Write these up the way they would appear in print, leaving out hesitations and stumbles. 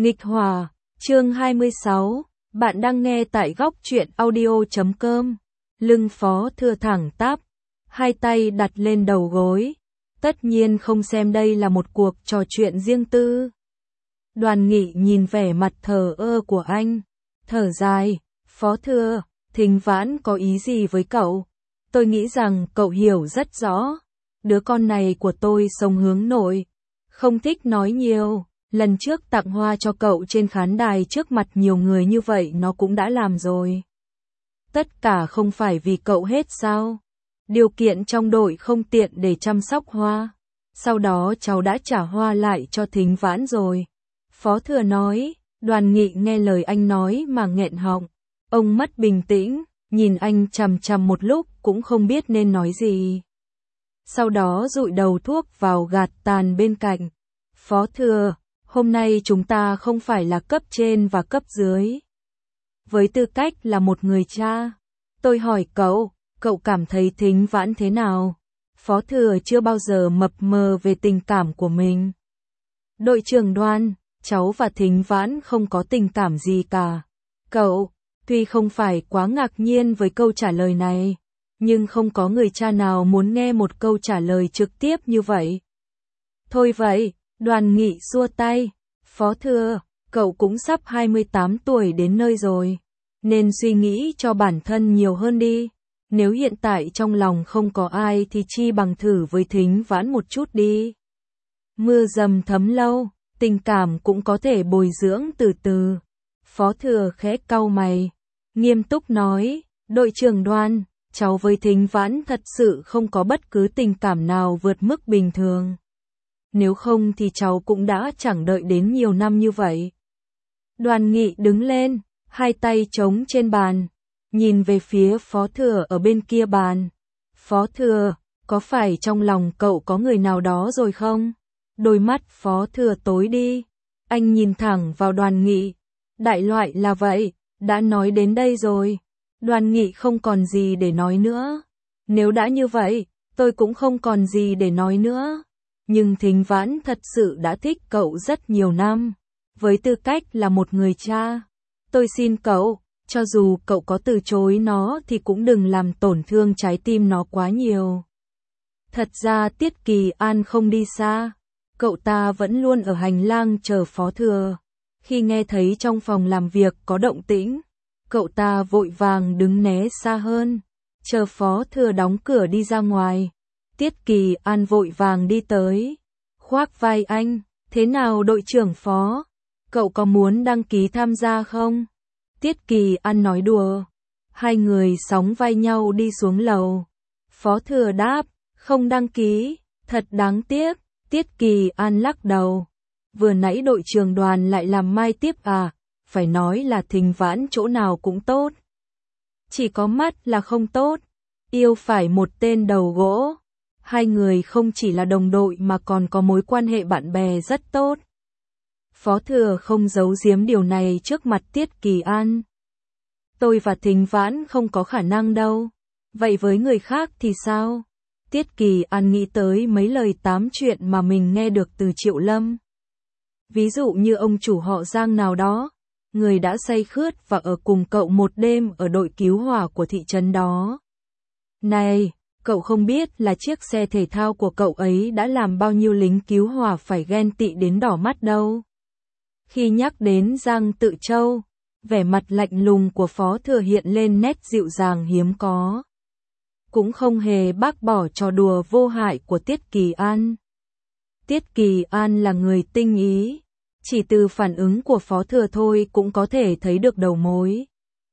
Nghịch Hòa, chương 26, bạn đang nghe tại góc truyện audio.com. Lưng Phó Thừa thẳng tắp, hai tay đặt lên đầu gối, tất nhiên không xem đây là một cuộc trò chuyện riêng tư. Đoàn Nghị nhìn vẻ mặt thờ ơ của anh, thở dài, Phó Thừa, Thính Vãn có ý gì với cậu? Tôi nghĩ rằng cậu hiểu rất rõ, đứa con này của tôi sống hướng nội, không thích nói nhiều. Lần trước tặng hoa cho cậu trên khán đài trước mặt nhiều người như vậy nó cũng đã làm rồi. Tất cả không phải vì cậu hết sao? Điều kiện trong đội không tiện để chăm sóc hoa. Sau đó cháu đã trả hoa lại cho Thính Vãn rồi. Phó Thừa nói. Đoàn Nghị nghe lời anh nói mà nghẹn họng. Ông mất bình tĩnh, nhìn anh chằm chằm một lúc cũng không biết nên nói gì. Sau đó dụi đầu thuốc vào gạt tàn bên cạnh. Phó Thừa, hôm nay chúng ta không phải là cấp trên và cấp dưới. Với tư cách là một người cha, tôi hỏi cậu, cậu cảm thấy Thính Vãn thế nào? Phó Thừa chưa bao giờ mập mờ về tình cảm của mình. Đội trưởng Đoan, cháu và Thính Vãn không có tình cảm gì cả. Cậu, tuy không phải quá ngạc nhiên với câu trả lời này, nhưng không có người cha nào muốn nghe một câu trả lời trực tiếp như vậy. Thôi vậy. Đoàn Nghị xua tay, Phó Thừa, cậu cũng sắp 28 tuổi đến nơi rồi, nên suy nghĩ cho bản thân nhiều hơn đi. Nếu hiện tại trong lòng không có ai thì chi bằng thử với Thính Vãn một chút đi. Mưa dầm thấm lâu, tình cảm cũng có thể bồi dưỡng từ từ. Phó Thừa khẽ cau mày, nghiêm túc nói, đội trưởng Đoan, cháu với Thính Vãn thật sự không có bất cứ tình cảm nào vượt mức bình thường. Nếu không thì cháu cũng đã chẳng đợi đến nhiều năm như vậy. Đoàn Nghị đứng lên, hai tay chống trên bàn, nhìn về phía Phó Thừa ở bên kia bàn. Phó Thừa, có phải trong lòng cậu có người nào đó rồi không? Đôi mắt Phó Thừa tối đi, anh nhìn thẳng vào Đoàn Nghị. Đại loại là vậy, đã nói đến đây rồi. Đoàn Nghị không còn gì để nói nữa. Nếu đã như vậy, tôi cũng không còn gì để nói nữa. Nhưng Thính Vãn thật sự đã thích cậu rất nhiều năm. Với tư cách là một người cha, tôi xin cậu, cho dù cậu có từ chối nó thì cũng đừng làm tổn thương trái tim nó quá nhiều. Thật ra Tiết Kỳ An không đi xa, cậu ta vẫn luôn ở hành lang chờ Phó Thừa. Khi nghe thấy trong phòng làm việc có động tĩnh, cậu ta vội vàng đứng né xa hơn, chờ Phó Thừa đóng cửa đi ra ngoài. Tiết Kỳ An vội vàng đi tới, khoác vai anh, thế nào đội trưởng Phó, cậu có muốn đăng ký tham gia không? Tiết Kỳ An nói đùa, hai người sóng vai nhau đi xuống lầu. Phó Thừa đáp, không đăng ký, thật đáng tiếc. Tiết Kỳ An lắc đầu, vừa nãy đội trưởng Đoàn lại làm mai tiếp à, phải nói là Thính Vãn chỗ nào cũng tốt. Chỉ có mắt là không tốt, yêu phải một tên đầu gỗ. Hai người không chỉ là đồng đội mà còn có mối quan hệ bạn bè rất tốt. Phó Thừa không giấu giếm điều này trước mặt Tiết Kỳ An. Tôi và Thính Vãn không có khả năng đâu. Vậy với người khác thì sao? Tiết Kỳ An nghĩ tới mấy lời tám chuyện mà mình nghe được từ Triệu Lâm. Ví dụ như ông chủ họ Giang nào đó, người đã say khướt và ở cùng cậu một đêm ở đội cứu hỏa của thị trấn đó. Này! Cậu không biết là chiếc xe thể thao của cậu ấy đã làm bao nhiêu lính cứu hỏa phải ghen tị đến đỏ mắt đâu. Khi nhắc đến Giang Tự Châu, vẻ mặt lạnh lùng của Phó Thừa hiện lên nét dịu dàng hiếm có. Cũng không hề bác bỏ trò đùa vô hại của Tiết Kỳ An. Tiết Kỳ An là người tinh ý, chỉ từ phản ứng của Phó Thừa thôi cũng có thể thấy được đầu mối.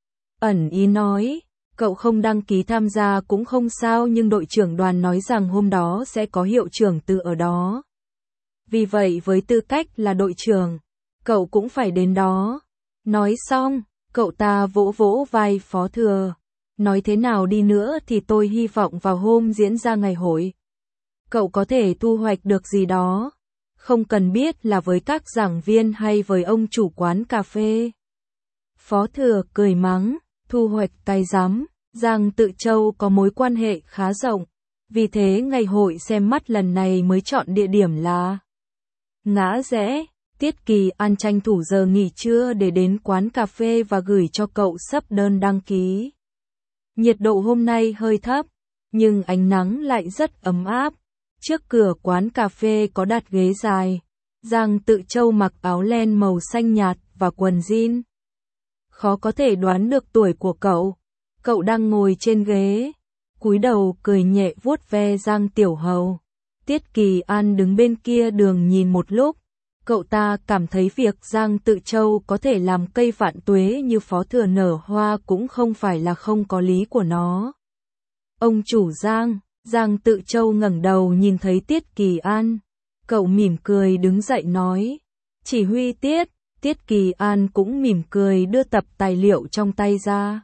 Ẩn ý nói, cậu không đăng ký tham gia cũng không sao nhưng đội trưởng Đoàn nói rằng hôm đó sẽ có hiệu trưởng Từ ở đó. Vì vậy với tư cách là đội trưởng, cậu cũng phải đến đó. Nói xong, cậu ta vỗ vỗ vai Phó Thừa. Nói thế nào đi nữa thì tôi hy vọng vào hôm diễn ra ngày hội, cậu có thể thu hoạch được gì đó. Không cần biết là với các giảng viên hay với ông chủ quán cà phê. Phó Thừa cười mắng. Thu hoạch cái rắm, Giang Tự Châu có mối quan hệ khá rộng, vì thế ngày hội xem mắt lần này mới chọn địa điểm là Ngã Rẽ. Tiết Kỳ An tranh thủ giờ nghỉ trưa để đến quán cà phê và gửi cho cậu sấp đơn đăng ký. Nhiệt độ hôm nay hơi thấp, nhưng ánh nắng lại rất ấm áp. Trước cửa quán cà phê có đặt ghế dài. Giang Tự Châu mặc áo len màu xanh nhạt và quần jean. Khó có thể đoán được tuổi của cậu. Cậu đang ngồi trên ghế, cúi đầu cười nhẹ vuốt ve Giang Tiểu Hầu. Tiết Kỳ An đứng bên kia đường nhìn một lúc. Cậu ta cảm thấy việc Giang Tự Châu có thể làm cây vạn tuế như Phó Thừa nở hoa cũng không phải là không có lý của nó. Ông chủ Giang, Giang Tự Châu ngẩng đầu nhìn thấy Tiết Kỳ An. Cậu mỉm cười đứng dậy nói. Chỉ huy Tiết, Tiết Kỳ An cũng mỉm cười đưa tập tài liệu trong tay ra.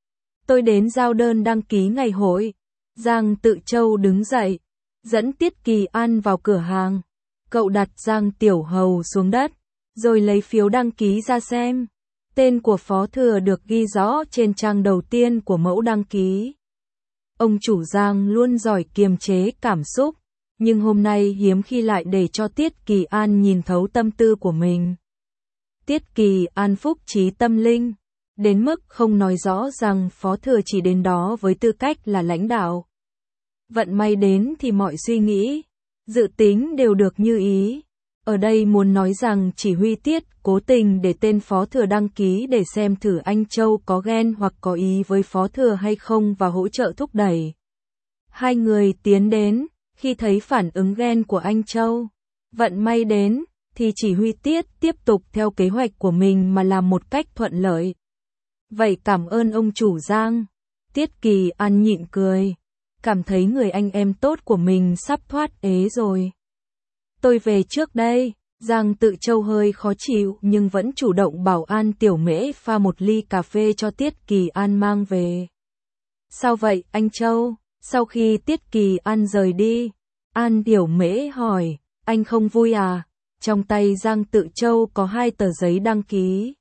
Tôi đến giao đơn đăng ký ngày hội. Giang Tự Châu đứng dậy, dẫn Tiết Kỳ An vào cửa hàng. Cậu đặt Giang Tiểu Hầu xuống đất, rồi lấy phiếu đăng ký ra xem. Tên của Phó Thừa được ghi rõ trên trang đầu tiên của mẫu đăng ký. Ông chủ Giang luôn giỏi kiềm chế cảm xúc, nhưng hôm nay hiếm khi lại để cho Tiết Kỳ An nhìn thấu tâm tư của mình. Tiết Kỳ An phúc trí tâm linh, đến mức không nói rõ rằng Phó Thừa chỉ đến đó với tư cách là lãnh đạo. Vận may đến thì mọi suy nghĩ, dự tính đều được như ý. Ở đây muốn nói rằng chỉ huy Tiết cố tình để tên Phó Thừa đăng ký để xem thử anh Châu có ghen hoặc có ý với Phó Thừa hay không và hỗ trợ thúc đẩy. Hai người tiến đến, khi thấy phản ứng ghen của anh Châu, vận may đến, thì chỉ huy Tiết tiếp tục theo kế hoạch của mình mà làm một cách thuận lợi. Vậy cảm ơn ông chủ Giang. Tiết Kỳ An nhịn cười, cảm thấy người anh em tốt của mình sắp thoát ế rồi. Tôi về trước đây. Giang Tự Châu hơi khó chịu nhưng vẫn chủ động bảo An Tiểu Mễ pha một ly cà phê cho Tiết Kỳ An mang về. Sao vậy anh Châu? Sau khi Tiết Kỳ An rời đi, An Tiểu Mễ hỏi, anh không vui à? Trong tay Giang Tự Châu có 2 tờ giấy đăng ký.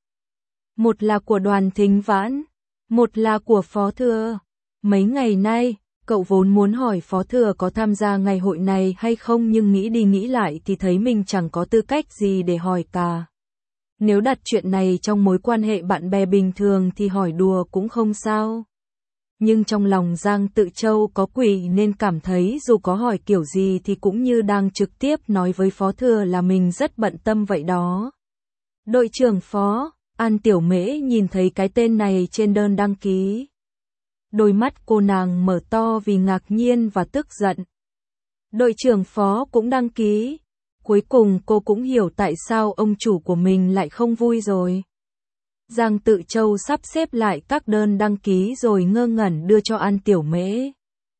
Một là của Đoàn Thính Vãn, một là của Phó Thừa. Mấy ngày nay, cậu vốn muốn hỏi Phó Thừa có tham gia ngày hội này hay không nhưng nghĩ đi nghĩ lại thì thấy mình chẳng có tư cách gì để hỏi cả. Nếu đặt chuyện này trong mối quan hệ bạn bè bình thường thì hỏi đùa cũng không sao. Nhưng trong lòng Giang Tự Châu có quỷ nên cảm thấy dù có hỏi kiểu gì thì cũng như đang trực tiếp nói với Phó Thừa là mình rất bận tâm vậy đó. Đội trưởng Phó, An Tiểu Mễ nhìn thấy cái tên này trên đơn đăng ký. Đôi mắt cô nàng mở to vì ngạc nhiên và tức giận. Đội trưởng Phó cũng đăng ký. Cuối cùng cô cũng hiểu tại sao ông chủ của mình lại không vui rồi. Giang Tự Châu sắp xếp lại các đơn đăng ký rồi ngơ ngẩn đưa cho An Tiểu Mễ.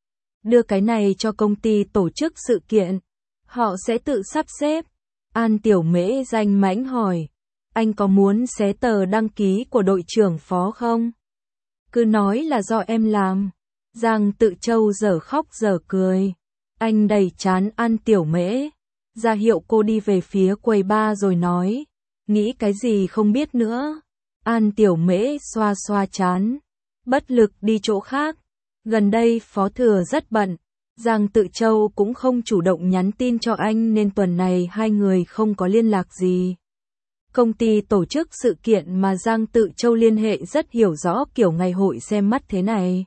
Đưa cái này cho công ty tổ chức sự kiện. Họ sẽ tự sắp xếp. An Tiểu Mễ danh mãnh hỏi. Anh có muốn xé tờ đăng ký của đội trưởng Phó không? Cứ nói là do em làm. Giang Tự Châu dở khóc dở cười. Anh đẩy trán An Tiểu Mễ, ra hiệu cô đi về phía quầy bar rồi nói. Nghĩ cái gì không biết nữa. An Tiểu Mễ xoa xoa trán, bất lực đi chỗ khác. Gần đây Phó Thừa rất bận. Giang Tự Châu cũng không chủ động nhắn tin cho anh nên tuần này hai người không có liên lạc gì. Công ty tổ chức sự kiện mà Giang Tự Châu liên hệ rất hiểu rõ kiểu ngày hội xem mắt thế này.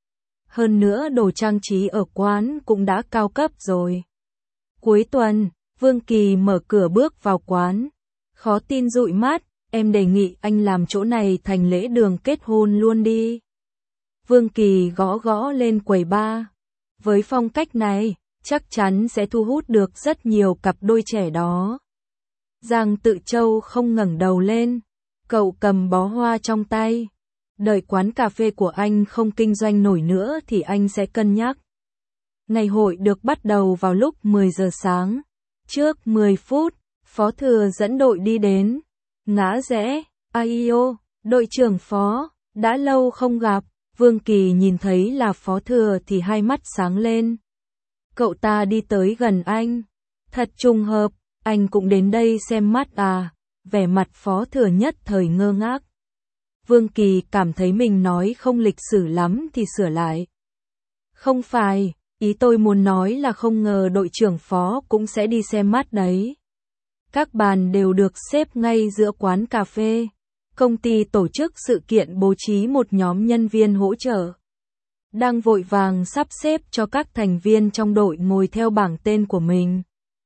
Hơn nữa đồ trang trí ở quán cũng đã cao cấp rồi. Cuối tuần, Vương Kỳ mở cửa bước vào quán. Khó tin dụi mắt, em đề nghị anh làm chỗ này thành lễ đường kết hôn luôn đi. Vương Kỳ gõ gõ lên quầy bar. Với phong cách này, chắc chắn sẽ thu hút được rất nhiều cặp đôi trẻ đó. Giang Tự Châu không ngẩng đầu lên. Cậu cầm bó hoa trong tay. Đợi quán cà phê của anh không kinh doanh nổi nữa thì anh sẽ cân nhắc. Ngày hội được bắt đầu vào lúc 10 giờ sáng. Trước 10 phút, Phó Thừa dẫn đội đi đến. Ngã rẽ, Aio, đội trưởng Phó, đã lâu không gặp. Vương Kỳ nhìn thấy là Phó Thừa thì hai mắt sáng lên. Cậu ta đi tới gần anh. Thật trùng hợp, anh cũng đến đây xem mắt à? Vẻ mặt Phó Thừa nhất thời ngơ ngác. Vương Kỳ cảm thấy mình nói không lịch sử lắm thì sửa lại. Không phải, ý tôi muốn nói là không ngờ đội trưởng Phó cũng sẽ đi xem mắt đấy. Các bàn đều được xếp ngay giữa quán cà phê. Công ty tổ chức sự kiện bố trí một nhóm nhân viên hỗ trợ. Đang vội vàng sắp xếp cho các thành viên trong đội ngồi theo bảng tên của mình.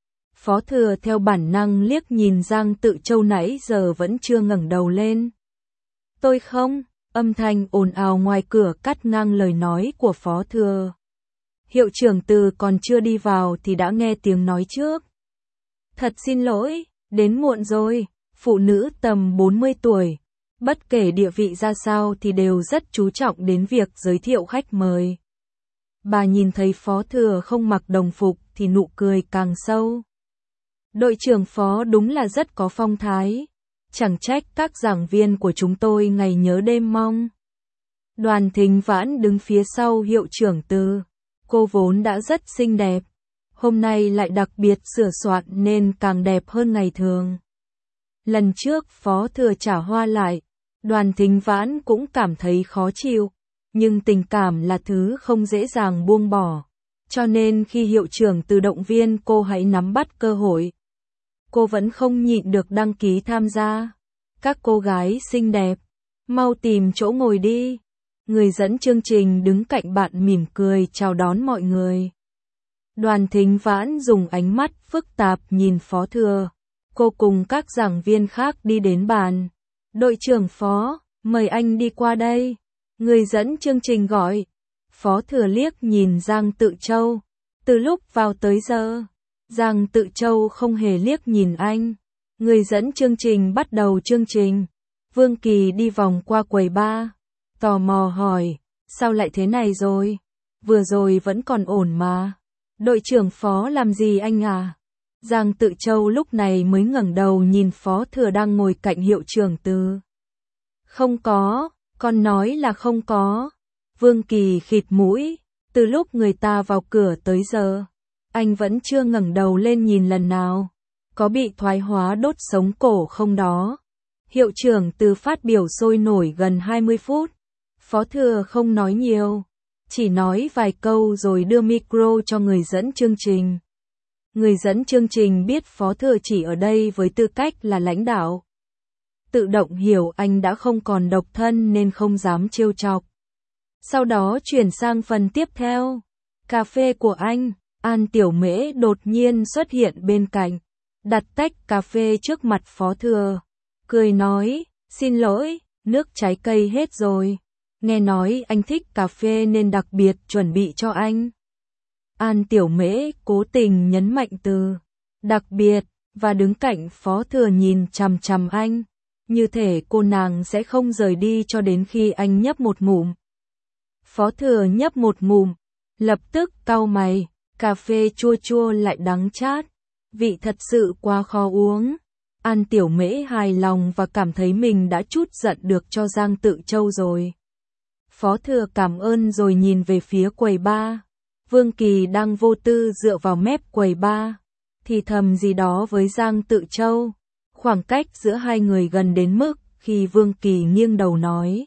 Phó Thừa theo bản năng liếc nhìn Giang Tự Châu nãy giờ vẫn chưa ngẩng đầu lên. Tôi không, âm thanh ồn ào ngoài cửa cắt ngang lời nói của Phó Thừa. Hiệu trưởng Từ còn chưa đi vào thì đã nghe tiếng nói trước. Thật xin lỗi, đến muộn rồi. Phụ nữ tầm 40 tuổi, bất kể địa vị ra sao thì đều rất chú trọng đến việc giới thiệu khách mời. Bà nhìn thấy Phó Thừa không mặc đồng phục thì nụ cười càng sâu. Đội trưởng Phó đúng là rất có phong thái. Chẳng trách các giảng viên của chúng tôi ngày nhớ đêm mong. Đoàn Thính Vãn đứng phía sau hiệu trưởng Từ. Cô vốn đã rất xinh đẹp. Hôm nay lại đặc biệt sửa soạn nên càng đẹp hơn ngày thường. Lần trước Phó Thừa trả hoa lại, Đoàn Thính Vãn cũng cảm thấy khó chịu. Nhưng tình cảm là thứ không dễ dàng buông bỏ. Cho nên khi hiệu trưởng Từ động viên cô hãy nắm bắt cơ hội. Cô vẫn không nhịn được đăng ký tham gia. Các cô gái xinh đẹp, mau tìm chỗ ngồi đi. Người dẫn chương trình đứng cạnh bạn mỉm cười chào đón mọi người. Đoàn Thính Vãn dùng ánh mắt phức tạp nhìn Phó Thừa. Cô cùng các giảng viên khác đi đến bàn. Đội trưởng Phó, mời anh đi qua đây. Người dẫn chương trình gọi. Phó Thừa liếc nhìn Giang Tự Châu. Từ lúc vào tới giờ, Giang Tự Châu không hề liếc nhìn anh. Người dẫn chương trình bắt đầu chương trình. Vương Kỳ đi vòng qua quầy bar, tò mò hỏi, sao lại thế này rồi? Vừa rồi vẫn còn ổn mà. Đội trưởng Phó làm gì anh à? Giang Tự Châu lúc này mới ngẩng đầu nhìn Phó Thừa đang ngồi cạnh hiệu trưởng Từ. Không có, con nói là không có. Vương Kỳ khịt mũi, từ lúc người ta vào cửa tới giờ, anh vẫn chưa ngẩng đầu lên nhìn lần nào. Có bị thoái hóa đốt sống cổ không đó? Hiệu trưởng Từ phát biểu sôi nổi gần 20 phút. Phó Thừa không nói nhiều, chỉ nói vài câu rồi đưa micro cho người dẫn chương trình. Người dẫn chương trình biết Phó Thừa chỉ ở đây với tư cách là lãnh đạo. Tự động hiểu anh đã không còn độc thân nên không dám trêu chọc. Sau đó chuyển sang phần tiếp theo. Cà phê của anh. An Tiểu Mễ đột nhiên xuất hiện bên cạnh, đặt tách cà phê trước mặt Phó Thừa, cười nói, xin lỗi, nước trái cây hết rồi. Nghe nói anh thích cà phê nên đặc biệt chuẩn bị cho anh. An Tiểu Mễ cố tình nhấn mạnh từ đặc biệt, và đứng cạnh Phó Thừa nhìn chằm chằm anh, như thể cô nàng sẽ không rời đi cho đến khi anh nhấp một ngụm. Phó Thừa nhấp một ngụm, lập tức cau mày, cà phê chua chua lại đắng chát, vị thật sự quá khó uống. An Tiểu Mễ hài lòng và cảm thấy mình đã trút giận được cho Giang Tự Châu rồi. Phó Thừa cảm ơn rồi nhìn về phía quầy bar. Vương Kỳ đang vô tư dựa vào mép quầy bar, thì thầm gì đó với Giang Tự Châu. Khoảng cách giữa hai người gần đến mức khi Vương Kỳ nghiêng đầu nói.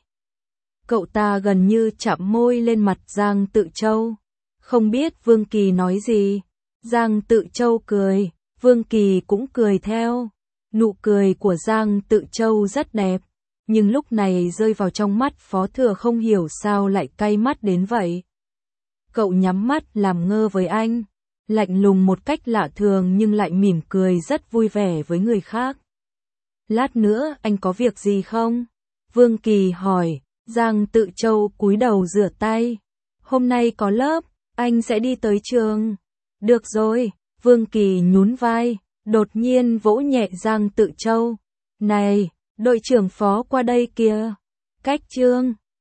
Cậu ta gần như chạm môi lên mặt Giang Tự Châu. Không biết Vương Kỳ nói gì. Giang Tự Châu cười, Vương Kỳ cũng cười theo. Nụ cười của Giang Tự Châu rất đẹp, nhưng lúc này rơi vào trong mắt Phó Thừa không hiểu sao lại cay mắt đến vậy. Cậu nhắm mắt làm ngơ với anh, lạnh lùng một cách lạ thường nhưng lại mỉm cười rất vui vẻ với người khác. Lát nữa anh có việc gì không? Vương Kỳ hỏi. Giang Tự Châu cúi đầu rửa tay. Hôm nay có lớp, anh sẽ đi tới trường. Được rồi, Vương Kỳ nhún vai, đột nhiên vỗ nhẹ Giang Tự Châu. Này, đội trưởng Phó qua đây kìa. Cách chương